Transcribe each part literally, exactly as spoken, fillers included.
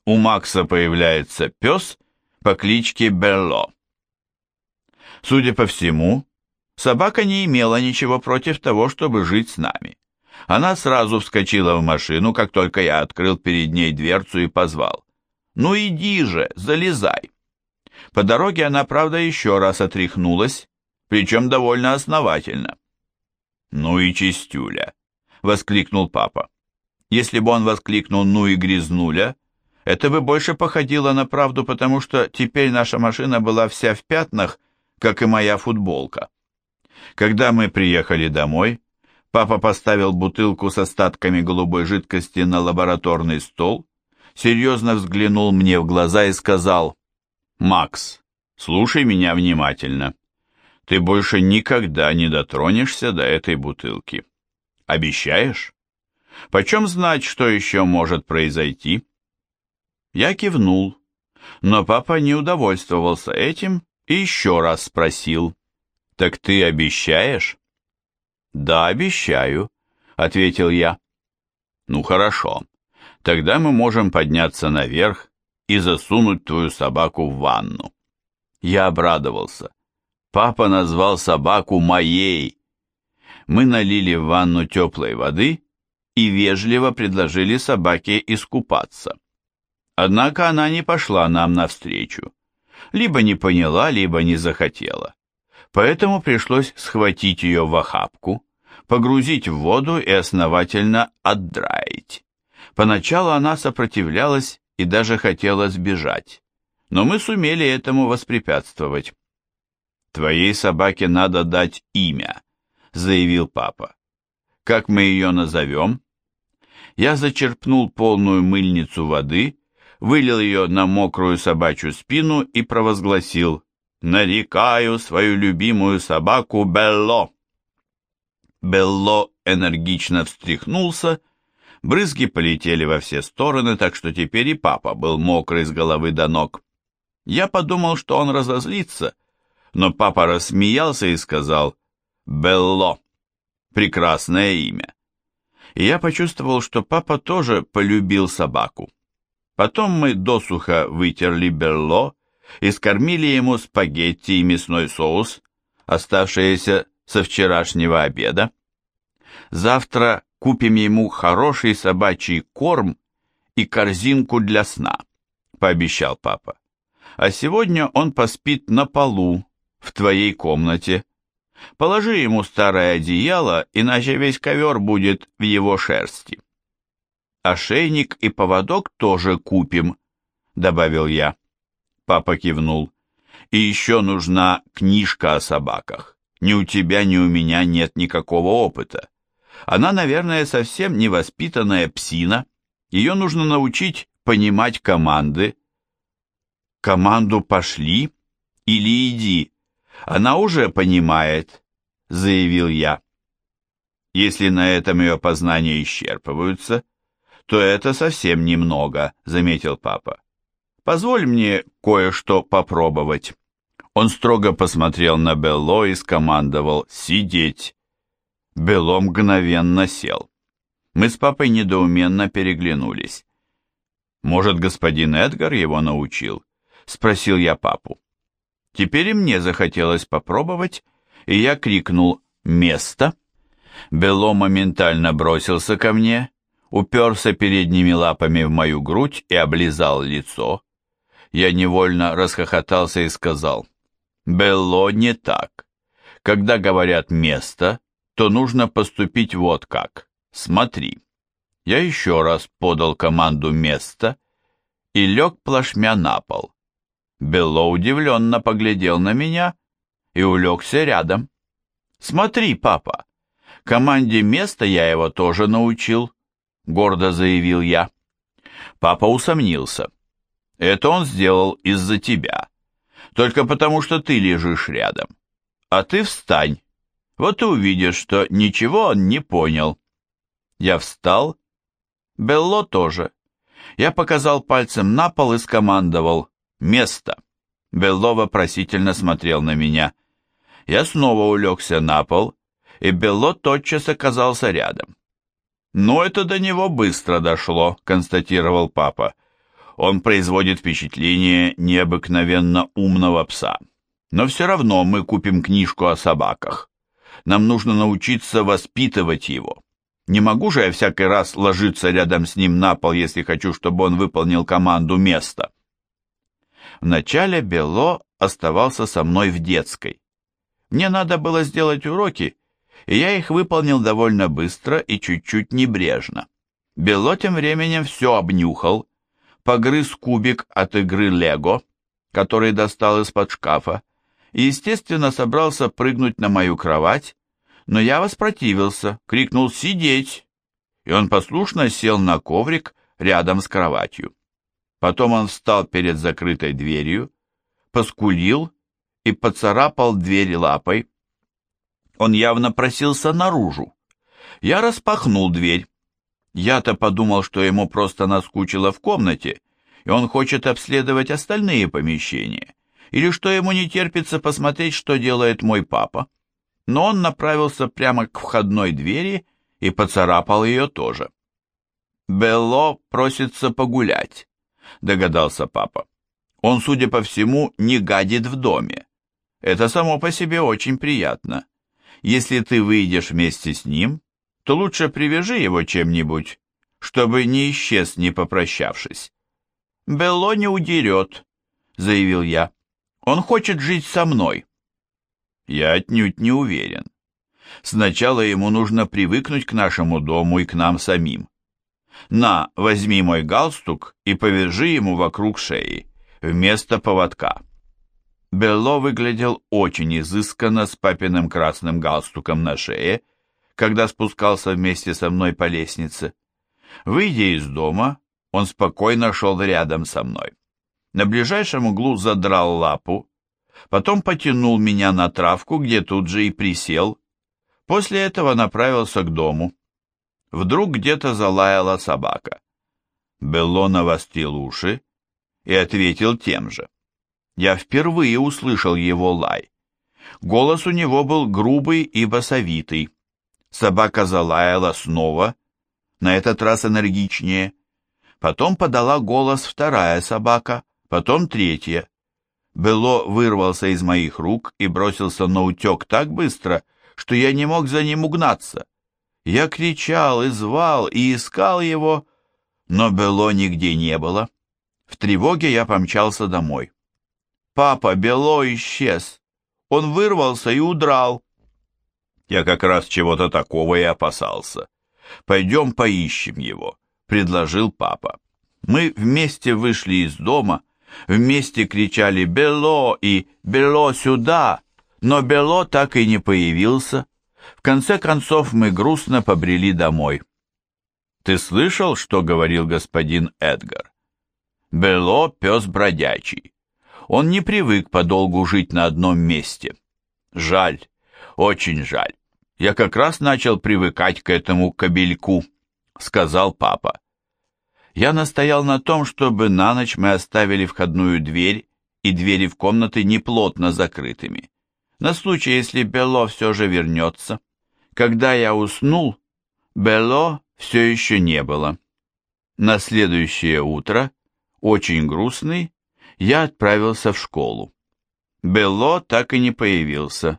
У Макса появляется пес по кличке Белло. Судя по всему, собака не имела ничего против того, чтобы жить с нами. Она сразу вскочила в машину, как только я открыл перед ней дверцу и позвал. «Ну иди же, залезай!» По дороге она, правда, еще раз отряхнулась, причем довольно основательно. «Ну и чистюля!» — воскликнул папа. Если бы он воскликнул «ну и грязнуля», это бы больше походило на правду, потому что теперь наша машина была вся в пятнах, как и моя футболка. Когда мы приехали домой, папа поставил бутылку с остатками голубой жидкости на лабораторный стол, серьезно взглянул мне в глаза и сказал: «Макс, слушай меня внимательно. Ты больше никогда не дотронешься до этой бутылки. Обещаешь? Почем знать, что еще может произойти?» Я кивнул, но папа не удовольствовался этим и еще раз спросил: «Так ты обещаешь?» «Да, обещаю», — ответил я. «Ну хорошо, тогда мы можем подняться наверх и засунуть твою собаку в ванну». Я обрадовался. Папа назвал собаку моей. Мы налили в ванну теплой воды и вежливо предложили собаке искупаться. Однако она не пошла нам навстречу. Либо не поняла, либо не захотела. Поэтому пришлось схватить ее в охапку, погрузить в воду и основательно отдраить. Поначалу она сопротивлялась и даже хотела сбежать, но мы сумели этому воспрепятствовать. «Твоей собаке надо дать имя», — заявил папа. «Как мы ее назовем?» Я зачерпнул полную мыльницу воды, вылил ее на мокрую собачью спину и провозгласил: «Нарекаю свою любимую собаку Белло». Белло энергично встряхнулся, брызги полетели во все стороны, так что теперь и папа был мокрый с головы до ног. Я подумал, что он разозлится, но папа рассмеялся и сказал: «Белло, прекрасное имя». И я почувствовал, что папа тоже полюбил собаку. Потом мы досуха вытерли Белло и скормили ему спагетти и мясной соус, оставшиеся со вчерашнего обеда. Завтра купим ему хороший собачий корм и корзинку для сна, пообещал папа. А сегодня он поспит на полу в твоей комнате. Положи ему старое одеяло, иначе весь ковер будет в его шерсти. Ошейник и поводок тоже купим, добавил я. Папа кивнул. И еще нужна книжка о собаках. Ни у тебя, ни у меня нет никакого опыта. Она, наверное, совсем невоспитанная псина. Ее нужно научить понимать команды. Команду «пошли» или «иди» она уже понимает, заявил я. Если на этом ее познания исчерпываются, то это совсем немного, заметил папа. Позволь мне кое-что попробовать. Он строго посмотрел на Белло и скомандовал: «Сидеть». Белло мгновенно сел. Мы с папой недоуменно переглянулись. «Может, господин Эдгар его научил?» — спросил я папу. Теперь и мне захотелось попробовать, и я крикнул «Место!». Белло моментально бросился ко мне, уперся передними лапами в мою грудь и облизал лицо. Я невольно расхохотался и сказал: «Белло, не так. Когда говорят «место», то нужно поступить вот как. Смотри». Я еще раз подал команду «место» и лег плашмя на пол. Белло удивленно поглядел на меня и улегся рядом. «Смотри, папа, команде «место» я его тоже научил», — гордо заявил я. Папа усомнился. «Это он сделал из-за тебя. Только потому, что ты лежишь рядом. А ты встань. Вот и увидишь, что ничего он не понял». Я встал. Белло тоже. Я показал пальцем на пол и скомандовал «Место». Белло вопросительно смотрел на меня. Я снова улегся на пол, и Белло тотчас оказался рядом. «Ну, это до него быстро дошло», — констатировал папа. Он производит впечатление необыкновенно умного пса. Но все равно мы купим книжку о собаках. Нам нужно научиться воспитывать его. Не могу же я всякий раз ложиться рядом с ним на пол, если хочу, чтобы он выполнил команду места. Вначале Белло оставался со мной в детской. Мне надо было сделать уроки, и я их выполнил довольно быстро и чуть-чуть небрежно. Белло тем временем все обнюхал, погрыз кубик от игры Лего, который достал из-под шкафа, и, естественно, собрался прыгнуть на мою кровать, но я воспротивился, крикнул «Сидеть!», и он послушно сел на коврик рядом с кроватью. Потом он встал перед закрытой дверью, поскулил и поцарапал дверь лапой. Он явно просился наружу. Я распахнул дверь. Я-то подумал, что ему просто наскучило в комнате, и он хочет обследовать остальные помещения, или что ему не терпится посмотреть, что делает мой папа. Но он направился прямо к входной двери и поцарапал ее тоже. «Белло просится погулять», — догадался папа. «Он, судя по всему, не гадит в доме. Это само по себе очень приятно. Если ты выйдешь вместе с ним, то лучше привяжи его чем-нибудь, чтобы не исчез, не попрощавшись». «Белло не удерет», — заявил я. «Он хочет жить со мной». Я отнюдь не уверен. Сначала ему нужно привыкнуть к нашему дому и к нам самим. На, возьми мой галстук и повяжи ему вокруг шеи, вместо поводка. Белло выглядел очень изысканно с папиным красным галстуком на шее, когда спускался вместе со мной по лестнице. Выйдя из дома, он спокойно шел рядом со мной. На ближайшем углу задрал лапу, потом потянул меня на травку, где тут же и присел. После этого направился к дому. Вдруг где-то залаяла собака. Белло навострил уши и ответил тем же. Я впервые услышал его лай. Голос у него был грубый и басовитый. Собака залаяла снова, на этот раз энергичнее. Потом подала голос вторая собака, потом третья. Белло вырвался из моих рук и бросился на утек так быстро, что я не мог за ним угнаться. Я кричал и звал, и искал его, но Белло нигде не было. В тревоге я помчался домой. «Папа, Белло исчез. Он вырвался и удрал». Я как раз чего-то такого и опасался. «Пойдем поищем его», — предложил папа. Мы вместе вышли из дома, вместе кричали «Белло» и «Белло сюда», но Белло так и не появился. В конце концов мы грустно побрели домой. «Ты слышал, что говорил господин Эдгар? Белло — пес бродячий. Он не привык подолгу жить на одном месте. Жаль, очень жаль. Я как раз начал привыкать к этому кобельку», — сказал папа. Я настоял на том, чтобы на ночь мы оставили входную дверь и двери в комнаты неплотно закрытыми, на случай, если Белло все же вернется. Когда я уснул, Белло все еще не было. На следующее утро, очень грустный, я отправился в школу. Белло так и не появился.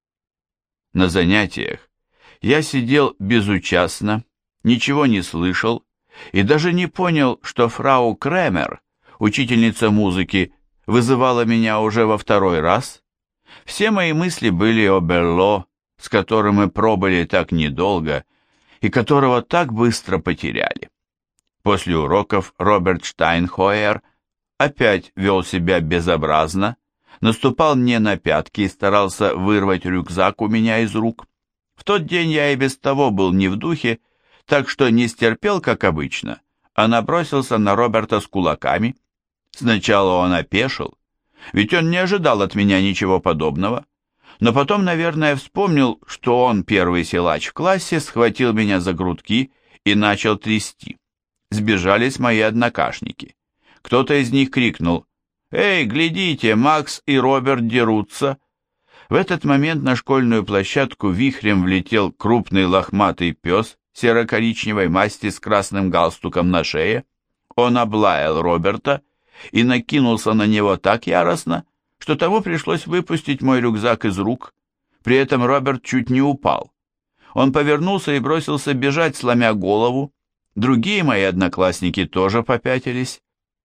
На занятиях я сидел безучастно, ничего не слышал и даже не понял, что фрау Кремер, учительница музыки, вызывала меня уже во второй раз. Все мои мысли были о Белло, с которым мы пробыли так недолго и которого так быстро потеряли. После уроков Роберт Штайнхоер опять вел себя безобразно, наступал мне на пятки и старался вырвать рюкзак у меня из рук. В тот день я и без того был не в духе, так что не стерпел, как обычно, а набросился на Роберта с кулаками. Сначала он опешил, ведь он не ожидал от меня ничего подобного, но потом, наверное, вспомнил, что он первый силач в классе, схватил меня за грудки и начал трясти. Сбежались мои однокашники. Кто-то из них крикнул: «Эй, глядите, Макс и Роберт дерутся!» В этот момент на школьную площадку вихрем влетел крупный лохматый пес серо-коричневой масти с красным галстуком на шее. Он облаял Роберта и накинулся на него так яростно, что тому пришлось выпустить мой рюкзак из рук. При этом Роберт чуть не упал. Он повернулся и бросился бежать, сломя голову. Другие мои одноклассники тоже попятились.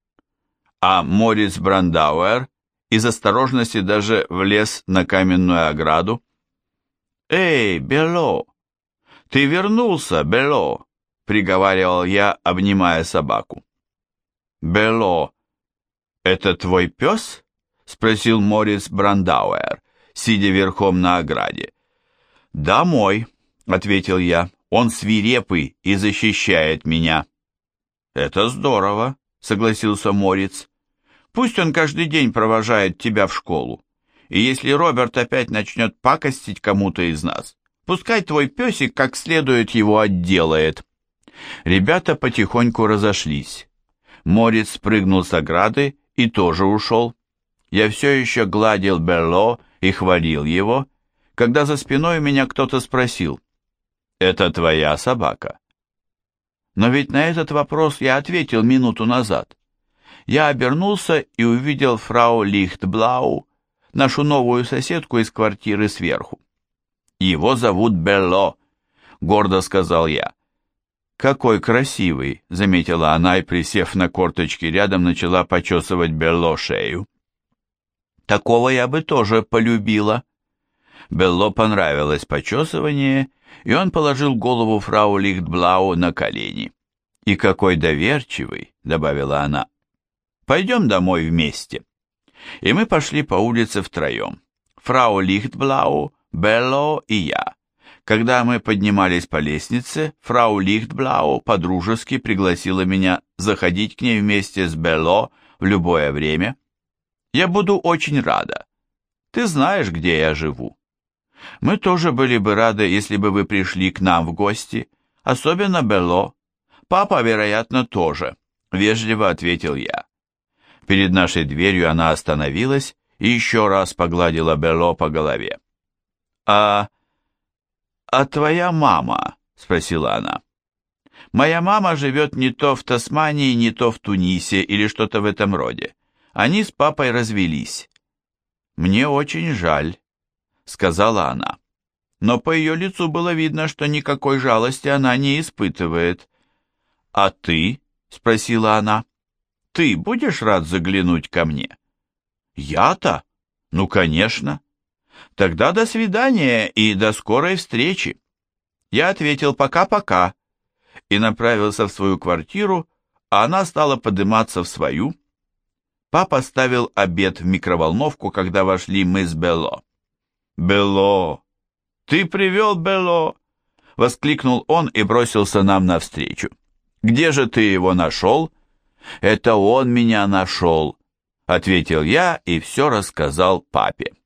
А Морис Брандауэр из осторожности даже влез на каменную ограду. «Эй, Белло! Ты вернулся, Белло!» — приговаривал я, обнимая собаку. «Белло, это твой пес?» — спросил Морис Брандауэр, сидя верхом на ограде. «Да, мой», — ответил я. «Он свирепый и защищает меня». «Это здорово», — согласился Морис. «Пусть он каждый день провожает тебя в школу. И если Роберт опять начнет пакостить кому-то из нас, пускай твой песик как следует его отделает». Ребята потихоньку разошлись. Морис спрыгнул с ограды и тоже ушел. Я все еще гладил Белло и хвалил его, когда за спиной у меня кто-то спросил: «Это твоя собака?» Но ведь на этот вопрос я ответил минуту назад. Я обернулся и увидел фрау Лихтблау, нашу новую соседку из квартиры сверху. «Его зовут Белло», — гордо сказал я. «Какой красивый», — заметила она и, присев на корточки рядом, начала почесывать Белло шею. «Такого я бы тоже полюбила». Белло понравилось почесывание, и он положил голову фрау Лихтблау на колени. «И какой доверчивый», — добавила она. «Пойдем домой вместе». И мы пошли по улице втроем. Фрау Лихтблау, Белло и я. Когда мы поднимались по лестнице, фрау Лихтблау подружески пригласила меня заходить к ней вместе с Белло в любое время. «Я буду очень рада. Ты знаешь, где я живу». «Мы тоже были бы рады, если бы вы пришли к нам в гости, особенно Белло. Папа, вероятно, тоже», — вежливо ответил я. Перед нашей дверью она остановилась и еще раз погладила Белло по голове. «А... а твоя мама?» — спросила она. «Моя мама живет не то в Тасмании, не то в Тунисе или что-то в этом роде. Они с папой развелись». «Мне очень жаль», — сказала она. Но по ее лицу было видно, что никакой жалости она не испытывает. «А ты?» — спросила она. «Ты будешь рад заглянуть ко мне?» «Я-то? Ну, конечно. Тогда до свидания и до скорой встречи». Я ответил «пока-пока» и направился в свою квартиру, а она стала подниматься в свою. Папа ставил обед в микроволновку, когда вошли мы с Белло. «Белло! Ты привел Белло!» — воскликнул он и бросился нам навстречу. «Где же ты его нашел?» «Это он меня нашел», — ответил я и все рассказал папе.